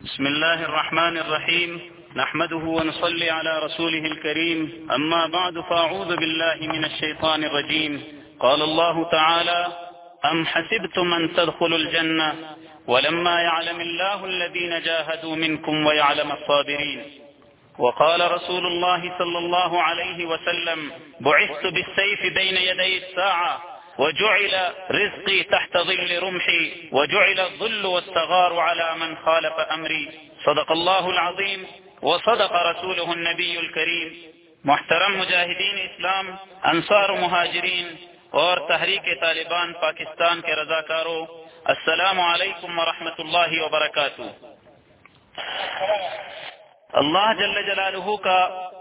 بسم الله الرحمن الرحيم. نحمده ونصلي على رسوله الكريم. أما بعد، فأعوذ بالله من الشيطان الرجيم. قال الله تعالى: أم حسبتم أن تدخلوا الجنة ولما يعلم الله الذين جاهدوا منكم ويعلم الصابرين. وقال رسول الله صلى الله عليه وسلم: بعثت بالسيف بين يدي الساعة وجعل رزقي تحت ظل رمحي وجعل الظل والصغار على من خالف أمري. صدق الله العظيم وصدق رسوله النبی الکریم. محترم مجاہدین اسلام، انصار و مہاجرین اور تحریک طالبان پاکستان کے رضاکاروں، السلام علیکم ورحمۃ اللہ وبرکاتہ. اللہ جل جلالہ کا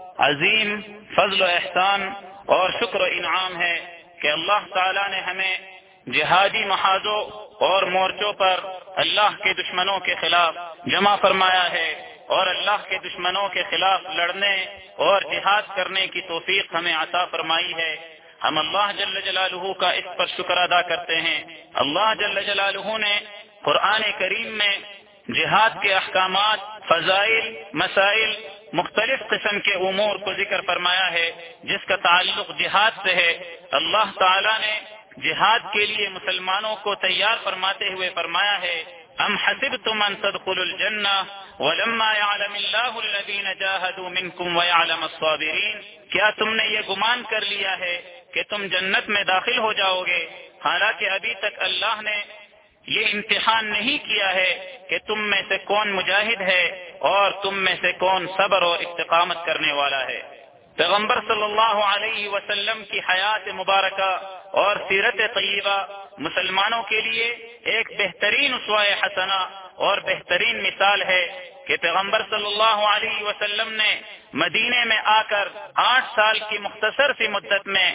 عظیم فضل و احسان اور شکر و انعام ہے کہ اللہ تعالیٰ نے ہمیں جہادی محاذوں اور مورچوں پر اللہ کے دشمنوں کے خلاف جمع فرمایا ہے اور اللہ کے دشمنوں کے خلاف لڑنے اور جہاد کرنے کی توفیق ہمیں عطا فرمائی ہے. ہم اللہ جل جلالہ کا اس پر شکر ادا کرتے ہیں. اللہ جل جلالہ نے قرآن کریم میں جہاد کے احکامات، فضائل، مسائل، مختلف قسم کے امور کو ذکر فرمایا ہے جس کا تعلق جہاد سے ہے. اللہ تعالیٰ نے جہاد کے لیے مسلمانوں کو تیار فرماتے ہوئے فرمایا ہے: ام حسبتم ان تدخلوا الجنہ ولما يعلم اللہ الذین جاہدوا منکم ويعلم الصابرین. کیا تم نے یہ گمان کر لیا ہے کہ تم جنت میں داخل ہو جاؤ گے، حالانکہ ابھی تک اللہ نے یہ امتحان نہیں کیا ہے کہ تم میں سے کون مجاہد ہے اور تم میں سے کون صبر اور استقامت کرنے والا ہے. پیغمبر صلی اللہ علیہ وسلم کی حیات مبارکہ اور سیرت طیبہ مسلمانوں کے لیے ایک بہترین اسوہ حسنہ اور بہترین مثال ہے کہ پیغمبر صلی اللہ علیہ وسلم نے مدینے میں آ کر 8 سال کی مختصر سی مدت میں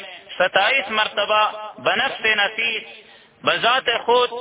27 مرتبہ بنفس نفیس بذات خود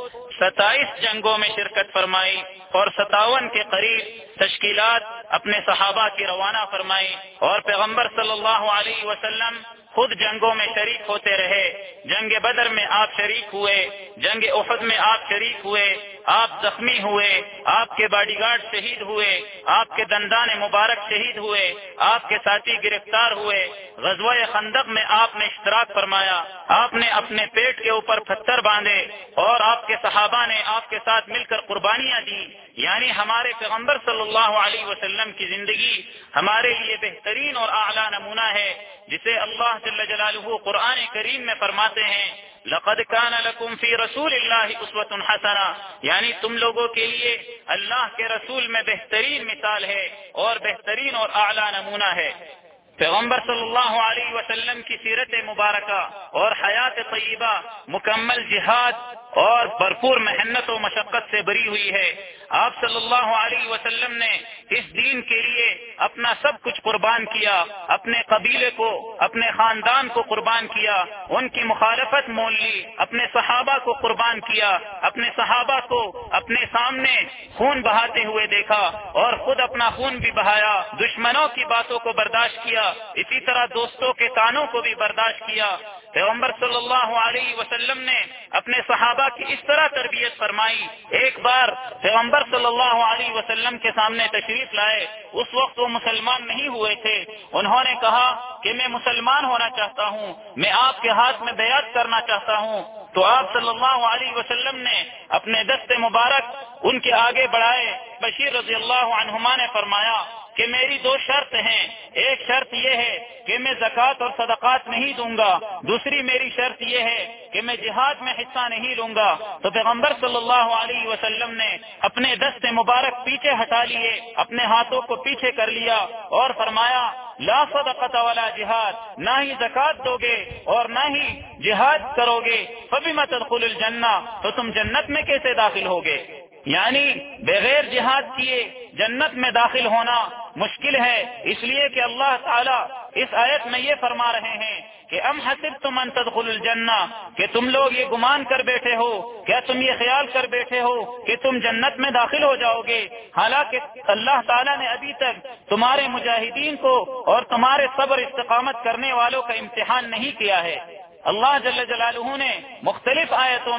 27 جنگوں میں شرکت فرمائی اور 57 کے قریب تشکیلات اپنے صحابہ کی روانہ فرمائی، اور پیغمبر صلی اللہ علیہ وسلم خود جنگوں میں شریک ہوتے رہے. جنگ بدر میں آپ شریک ہوئے، جنگ احد میں آپ شریک ہوئے، آپ زخمی ہوئے، آپ کے باڈی گارڈ شہید ہوئے، آپ کے دندان مبارک شہید ہوئے، آپ کے ساتھی گرفتار ہوئے. غزوہ خندق میں آپ نے اشتراک فرمایا، آپ نے اپنے پیٹ کے اوپر پتھر باندھے اور آپ کے صحابہ نے آپ کے ساتھ مل کر قربانیاں دی. یعنی ہمارے پیغمبر صلی اللہ علیہ وسلم کی زندگی ہمارے لیے بہترین اور اعلیٰ نمونہ ہے، جسے اللہ جل جلالہ قرآن کریم میں فرماتے ہیں: لقد كان لكم في رسول الله اسوة حسنہ. یعنی تم لوگوں کے لیے اللہ کے رسول میں بہترین مثال ہے اور بہترین اور اعلیٰ نمونہ ہے. پیغمبر صلی اللہ علیہ وسلم کی سیرت مبارکہ اور حیات طیبہ مکمل جہاد اور بھرپور محنت و مشقت سے بری ہوئی ہے. آپ صلی اللہ علیہ وسلم نے اس دین کے لیے اپنا سب کچھ قربان کیا، اپنے قبیلے کو، اپنے خاندان کو قربان کیا، ان کی مخالفت مول لی، اپنے صحابہ کو قربان کیا، اپنے صحابہ کو اپنے سامنے خون بہاتے ہوئے دیکھا اور خود اپنا خون بھی بہایا، دشمنوں کی باتوں کو برداشت کیا، اسی طرح دوستوں کے طعنوں کو بھی برداشت کیا. پیغمبر صلی اللہ علیہ وسلم نے اپنے صحابہ کی اس طرح تربیت فرمائی. ایک بار پیغمبر صلی اللہ علیہ وسلم کے سامنے تشریف لائے، اس وقت وہ مسلمان نہیں ہوئے تھے. انہوں نے کہا کہ میں مسلمان ہونا چاہتا ہوں، میں آپ کے ہاتھ میں بیعت کرنا چاہتا ہوں. تو آپ صلی اللہ علیہ وسلم نے اپنے دست مبارک ان کے آگے بڑھائے. بشیر رضی اللہ عنہما نے فرمایا کہ میری 2 شرط ہیں. ایک شرط یہ ہے کہ میں زکوٰۃ اور صدقات نہیں دوں گا، دوسری میری شرط یہ ہے کہ میں جہاد میں حصہ نہیں لوں گا. تو پیغمبر صلی اللہ علیہ وسلم نے اپنے دست مبارک پیچھے ہٹا لیے، اپنے ہاتھوں کو پیچھے کر لیا اور فرمایا: لا صدقۃ ولا جہاد. نہ ہی زکوٰۃ دو گے اور نہ ہی جہاد کرو گے، فبما تدخل الجنہ. تو تم جنت میں کیسے داخل ہوگے؟ یعنی بغیر جہاد کیے جنت میں داخل ہونا مشکل ہے. اس لیے کہ اللہ تعالیٰ اس آیت میں یہ فرما رہے ہیں کہ ام حسبتم ان تدخلوا الجنہ، کہ تم لوگ یہ گمان کر بیٹھے ہو، کیا تم یہ خیال کر بیٹھے ہو کہ تم جنت میں داخل ہو جاؤ گے، حالانکہ اللہ تعالیٰ نے ابھی تک تمہارے مجاہدین کو اور تمہارے صبر استقامت کرنے والوں کا امتحان نہیں کیا ہے. اللہ جل جلالہ نے مختلف آیتوں میں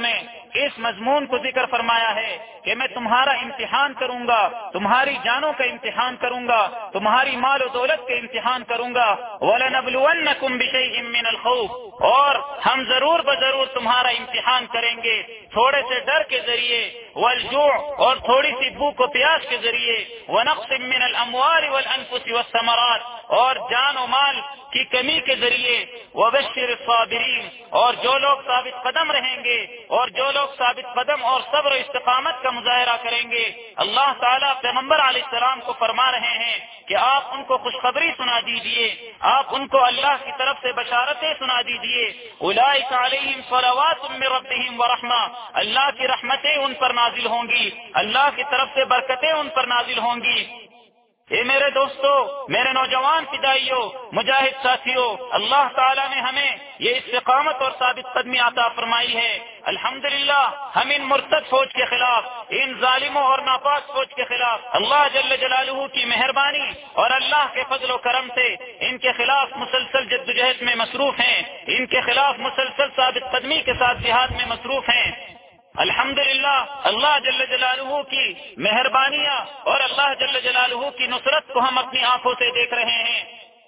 اس مضمون کو ذکر فرمایا ہے کہ میں تمہارا امتحان کروں گا، تمہاری جانوں کا امتحان کروں گا، تمہاری مال و دولت کا امتحان کروں گا۔ وَلَنَبْلُوَنَّكُمْ بِشَيْءٍ مِّنَ الْخَوْفِ، اور ہم ضرور بضرور تمہارا امتحان کریں گے تھوڑے سے ڈر کے ذریعے، والجوع، اور تھوڑی سی بھوک و پیاس کے ذریعے، وَنَقْصٍ مِّنَ الْأَمْوَالِ وَالْأَنفُسِ وَالثَّمَرَاتِ، اور جان و مال کی کمی کے ذریعے، وَبَشِّرِ الصَّابِرِينَ، اور جو لوگ ثابت قدم رہیں گے اور جو لوگ ثابت قدم اور صبر و استقامت کا مظاہرہ کریں گے، اللہ تعالیٰ پیغمبر علیہ السلام کو فرما رہے ہیں کہ آپ ان کو خوشخبری سنا دیجئے، آپ ان کو اللہ کی طرف سے بشارتیں سنا دیجئے۔ اولئک علیہم صلوات من ربہم ورحمہ، اللہ کی رحمتیں ان پر نازل ہوں گی، اللہ کی طرف سے برکتیں ان پر نازل ہوں گی۔ اے میرے دوستو، میرے نوجوان فدائیوں، مجاہد ساتھیوں، اللہ تعالیٰ نے ہمیں یہ استقامت اور ثابت قدمی عطا فرمائی ہے۔ الحمدللہ ہم ان مرتد فوج کے خلاف، ان ظالموں اور ناپاک فوج کے خلاف اللہ جل جلالہ کی مہربانی اور اللہ کے فضل و کرم سے ان کے خلاف مسلسل جدوجہد میں مصروف ہیں، ان کے خلاف مسلسل ثابت قدمی کے ساتھ جہاد میں مصروف ہیں۔ الحمدللہ اللہ جل جلالہ کی مہربانیاں اور اللہ جل جلالہ کی نصرت کو ہم اپنی آنکھوں سے دیکھ رہے ہیں۔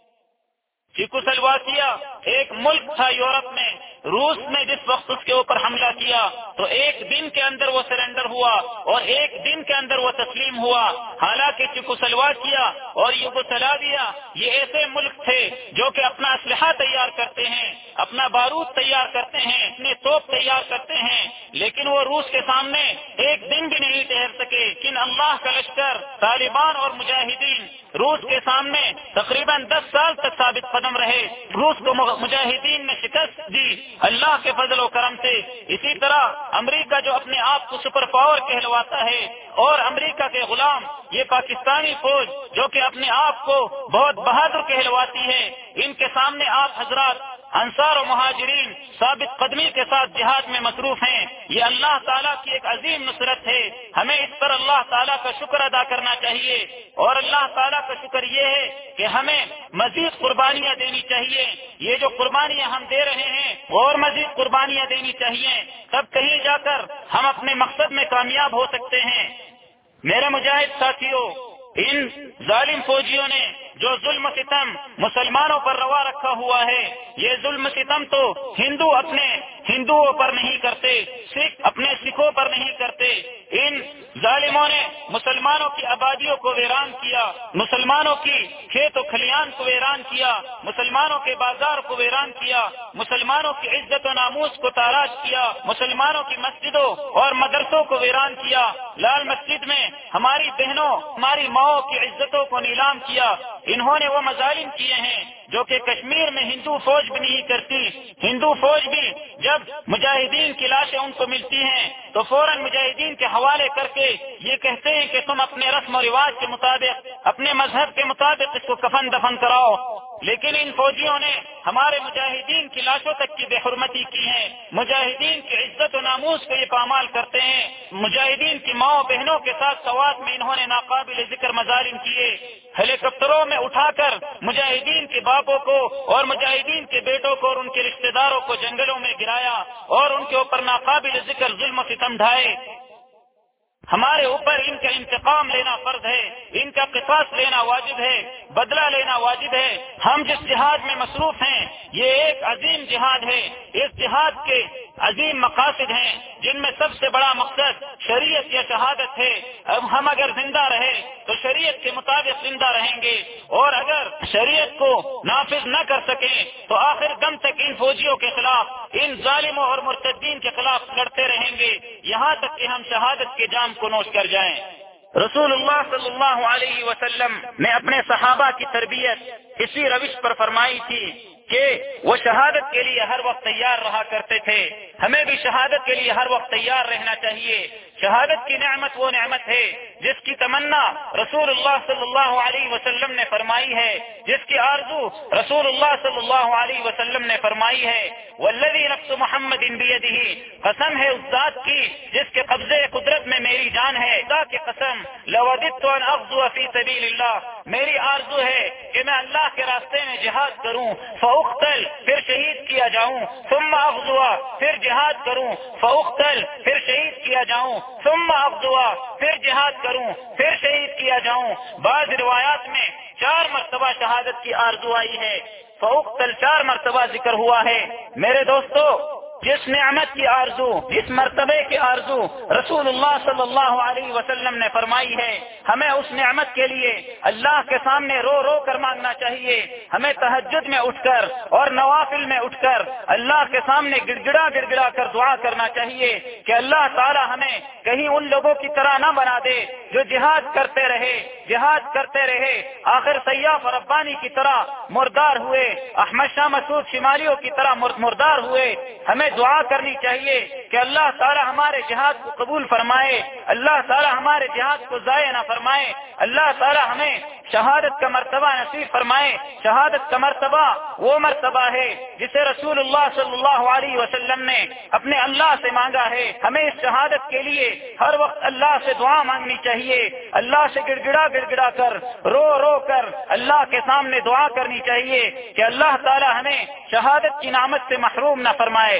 چیکوسلواکیہ ایک ملک تھا یورپ میں، روس نے جس وقت اس کے اوپر حملہ کیا تو ایک دن کے اندر وہ سرنڈر ہوا اور ایک دن کے اندر وہ تسلیم ہوا۔ حالانکہ چیکوسلواکیہ اور یوگوسلاویہ یہ ایسے ملک تھے جو کہ اپنا اسلحہ تیار کرتے ہیں، اپنا بارود تیار کرتے ہیں، اپنے توپ تیار کرتے ہیں، لیکن وہ روس کے سامنے ایک دن بھی نہیں ٹھہر سکے۔ لیکن اللہ کا لشکر طالبان اور مجاہدین روس کے سامنے تقریباً 10 سال تک ثابت قدم رہے، روس کو مجاہدین نے شکست دی اللہ کے فضل و کرم سے۔ اسی طرح امریکہ جو اپنے آپ کو سپر پاور کہلواتا ہے، اور امریکہ کے غلام یہ پاکستانی فوج جو کہ اپنے آپ کو بہت بہادر کہلواتی ہے، ان کے سامنے آپ حضرات انصار و مہاجرین ثابت قدمی کے ساتھ جہاد میں مصروف ہیں۔ یہ اللہ تعالیٰ کی ایک عظیم نصرت ہے، ہمیں اس پر اللہ تعالیٰ کا شکر ادا کرنا چاہیے، اور اللہ تعالیٰ کا شکر یہ ہے کہ ہمیں مزید قربانیاں دینی چاہیے۔ یہ جو قربانیاں ہم دے رہے ہیں اور مزید قربانیاں دینی چاہیے، تب کہیں جا کر ہم اپنے مقصد میں کامیاب ہو سکتے ہیں۔ میرے مجاہد ساتھیوں، ان ظالم فوجیوں نے جو ظلم و ستم مسلمانوں پر روا رکھا ہوا ہے، یہ ظلم و ستم تو ہندو اپنے ہندوؤں پر نہیں کرتے، سکھ اپنے سکھوں پر نہیں کرتے۔ ان ظالموں نے مسلمانوں کی آبادیوں کو ویران کیا، مسلمانوں کی کھیت و کھلیان کو ویران کیا، مسلمانوں کے بازار کو ویران کیا، مسلمانوں کی عزت و ناموس کو تاراج کیا، مسلمانوں کی مسجدوں اور مدرسوں کو ویران کیا، لال مسجد میں ہماری بہنوں، ہماری ماؤں کی عزتوں کو نیلام کیا۔ انہوں نے وہ مظالم کیے ہیں جو کہ کشمیر میں ہندو فوج بھی نہیں کرتی۔ ہندو فوج بھی جب مجاہدین کی لاشیں ان کو ملتی ہیں تو فوراً مجاہدین کے حوالے کر کے یہ کہتے ہیں کہ تم اپنے رسم و رواج کے مطابق، اپنے مذہب کے مطابق اس کو کفن دفن کراؤ۔ لیکن ان فوجیوں نے ہمارے مجاہدین کی لاشوں تک کی بے حرمتی کی ہے، مجاہدین کی عزت و ناموس کو یہ پامال کرتے ہیں، مجاہدین کی ماؤں بہنوں کے ساتھ سوات میں انہوں نے ناقابل ذکر مظالم کیے، ہیلی کاپٹروں میں اٹھا کر مجاہدین کے باپوں کو اور مجاہدین کے بیٹوں کو اور ان کے رشتہ داروں کو جنگلوں میں گرایا اور ان کے اوپر ناقابل ذکر ظلم و ستم ڈھائے۔ ہمارے اوپر ان کا انتقام لینا فرض ہے، ان کا قصاص لینا واجب ہے، بدلہ لینا واجب ہے۔ ہم جس جہاد میں مصروف ہیں یہ ایک عظیم جہاد ہے، اس جہاد کے عظیم مقاصد ہیں جن میں سب سے بڑا مقصد شریعت یا شہادت ہے۔ اب ہم اگر زندہ رہے تو شریعت کے مطابق زندہ رہیں گے، اور اگر شریعت کو نافذ نہ کر سکیں تو آخر دم تک ان فوجیوں کے خلاف، ان ظالموں اور مرتدین کے خلاف لڑتے رہیں گے، یہاں تک کہ ہم شہادت کے جام کو نوش کر جائیں۔ رسول اللہ صلی اللہ علیہ وسلم نے اپنے صحابہ کی تربیت اسی روش پر فرمائی تھی کہ وہ شہادت کے لیے ہر وقت تیار رہا کرتے تھے۔ ہمیں بھی شہادت کے لیے ہر وقت تیار رہنا چاہیے۔ شہادت کی نعمت وہ نعمت ہے جس کی تمنا رسول اللہ صلی اللہ علیہ وسلم نے فرمائی ہے، جس کی آرزو رسول اللہ صلی اللہ علیہ وسلم نے فرمائی ہے۔ والذی نفس محمد بیدہ، قسم ہے اس ذات کی جس کے قبضے قدرت میں میری جان ہے، خدا کی قسم، لوددت ان اغزو فی سبیل اللہ، میری آرزو ہے کہ میں اللہ کے راستے میں جہاد کروں، فاقتل، پھر شہید کیا جاؤں، ثم اغزو، پھر جہاد کروں فاقتل پھر شہید کیا جاؤں ثم اغزوا پھر جہاد کروں پھر شہید کیا جاؤں. بعض روایات میں 4 مرتبہ شہادت کی آرزو آئی ہے. فاقتل 4 مرتبہ ذکر ہوا ہے. میرے دوستو جس نعمت کی آرزو جس مرتبے کی آرزو رسول اللہ صلی اللہ علیہ وسلم نے فرمائی ہے ہمیں اس نعمت کے لیے اللہ کے سامنے رو رو کر مانگنا چاہیے. ہمیں تہجد میں اٹھ کر اور نوافل میں اٹھ کر اللہ کے سامنے گڑ گڑا کر دعا کرنا چاہیے کہ اللہ تعالی ہمیں کہیں ان لوگوں کی طرح نہ بنا دے جو جہاد کرتے رہے آخر سیاف اور ربانی کی طرح مردار ہوئے, احمد شاہ مسعود شمالیوں کی طرح مردار ہوئے. ہمیں دعا کرنی چاہیے کہ اللہ تعالی ہمارے جہاد کو قبول فرمائے, اللہ تعالی ہمارے جہاد کو ضائع نہ فرمائے, اللہ تعالی ہمیں شہادت کا مرتبہ نصیب فرمائے. شہادت کا مرتبہ وہ مرتبہ ہے جسے رسول اللہ صلی اللہ علیہ وسلم نے اپنے اللہ سے مانگا ہے. ہمیں اس شہادت کے لیے ہر وقت اللہ سے دعا مانگنی چاہیے, اللہ سے گڑ گڑا کر رو کر اللہ کے سامنے دعا کرنی چاہیے کہ اللہ تعالی ہمیں شہادت کی نعمت سے محروم نہ فرمائے.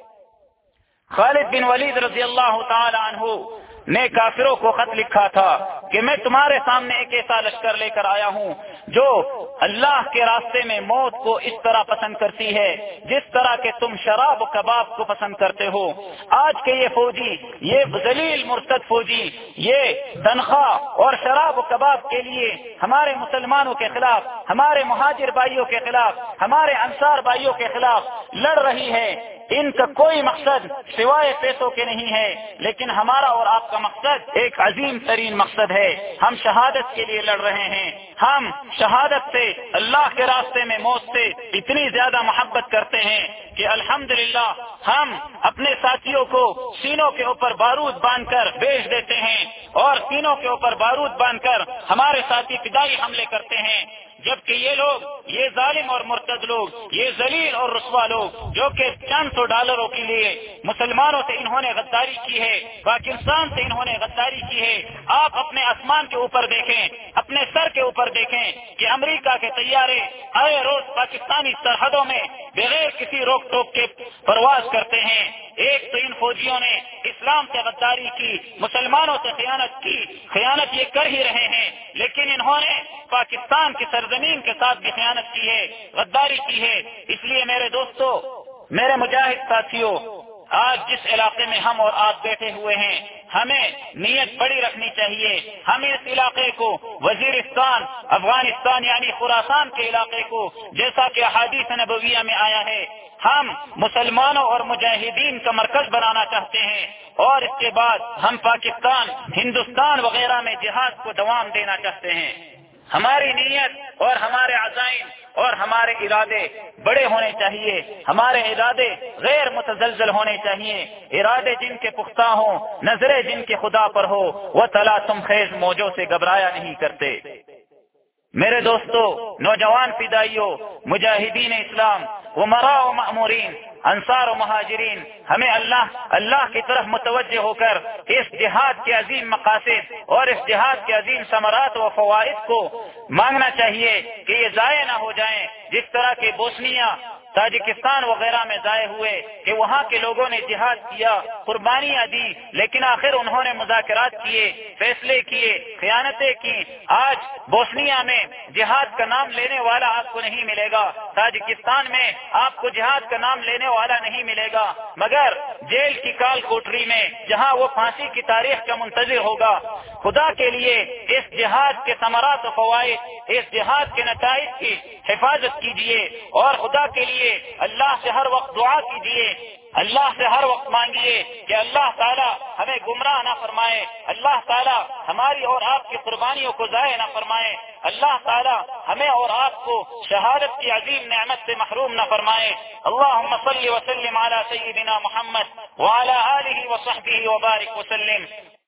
خالد بن ولید رضی اللہ تعالی عنہ نے کافروں کو خط لکھا تھا کہ میں تمہارے سامنے ایک ایسا لشکر لے کر آیا ہوں جو اللہ کے راستے میں موت کو اس طرح پسند کرتی ہے جس طرح کہ تم شراب و کباب کو پسند کرتے ہو. آج کے یہ فوجی, یہ ذلیل مرتد فوجی, یہ تنخواہ اور شراب و کباب کے لیے ہمارے مسلمانوں کے خلاف, ہمارے مہاجر بھائیوں کے خلاف, ہمارے انصار بھائیوں کے خلاف لڑ رہی ہے. ان کا کوئی مقصد سوائے پیسوں کے نہیں ہے, لیکن ہمارا اور آپ کا مقصد ایک عظیم ترین مقصد ہے. ہم شہادت کے لیے لڑ رہے ہیں. ہم شہادت سے, اللہ کے راستے میں موت سے اتنی زیادہ محبت کرتے ہیں کہ الحمدللہ ہم اپنے ساتھیوں کو سینوں کے اوپر بارود باندھ کر بیچ دیتے ہیں اور سینوں کے اوپر بارود باندھ کر ہمارے ساتھی فدائی حملے کرتے ہیں, جبکہ یہ لوگ, یہ ظالم اور مرتد لوگ, یہ ذلیل اور رسوا لوگ جو کہ چند سو ڈالروں کے لیے مسلمانوں سے انہوں نے غداری کی ہے, پاکستان سے انہوں نے غداری کی ہے. آپ اپنے آسمان کے اوپر دیکھیں, اپنے سر کے اوپر دیکھیں کہ امریکہ کے طیارے آئے روز پاکستانی سرحدوں میں بغیر کسی روک ٹوک کے پرواز کرتے ہیں. ایک تو ان فوجیوں نے اسلام سے غداری کی, مسلمانوں سے خیانت کی. خیانت یہ کر ہی رہے ہیں, لیکن انہوں نے پاکستان کی سرزمین کے ساتھ بھی خیانت کی ہے, غداری کی ہے. اس لیے میرے دوستو, میرے مجاہد ساتھیوں, آج جس علاقے میں ہم اور آپ بیٹھے ہوئے ہیں ہمیں نیت بڑی رکھنی چاہیے. ہم اس علاقے کو وزیرستان, افغانستان یعنی خراسان کے علاقے کو, جیسا کہ احادیث نبویہ میں آیا ہے, ہم مسلمانوں اور مجاہدین کا مرکز بنانا چاہتے ہیں, اور اس کے بعد ہم پاکستان, ہندوستان وغیرہ میں جہاد کو دوام دینا چاہتے ہیں. ہماری نیت اور ہمارے عزائم اور ہمارے ارادے بڑے ہونے چاہیے. ہمارے ارادے غیر متزلزل ہونے چاہیے, ارادے جن کے پختہ ہوں, نظریں جن کے خدا پر ہو, وہ تلاطم خیز موجوں سے گھبرایا نہیں کرتے. میرے دوستو, نوجوان فدائیوں, مجاہدین اسلام, امراء و مأمورین, انصار و مہاجرین, ہمیں اللہ کی طرف متوجہ ہو کر اس جہاد کے عظیم مقاصد اور اس جہاد کے عظیم ثمرات و فوائد کو مانگنا چاہیے کہ یہ ضائع نہ ہو جائیں, جس طرح کے بوسنیا, تاجکستان وغیرہ میں ضائع ہوئے کہ وہاں کے لوگوں نے جہاد کیا, قربانیاں دی, لیکن آخر انہوں نے مذاکرات کیے, فیصلے کیے, خیانتیں کی. آج بوسنیا میں جہاد کا نام لینے والا آپ کو نہیں ملے گا, تاجکستان میں آپ کو جہاد کا نام لینے والا نہیں ملے گا, مگر جیل کی کال کوٹری میں جہاں وہ پھانسی کی تاریخ کا منتظر ہوگا. خدا کے لیے اس جہاد کے ثمرات و فوائد, اس جہاد کے نتائج کی حفاظت کیجیے, اور خدا کے لیے اللہ سے ہر وقت دعا کیجیے, اللہ سے ہر وقت مانگیے کہ اللہ تعالیٰ ہمیں گمراہ نہ فرمائے, اللہ تعالیٰ ہماری اور آپ کی قربانیوں کو ضائع نہ فرمائے, اللہ تعالیٰ ہمیں اور آپ کو شہادت کی عظیم نعمت سے محروم نہ فرمائے. اللہم صلی وسلم علی سیدنا محمد وعلی آلہ وصحبہ وبارک وسلم.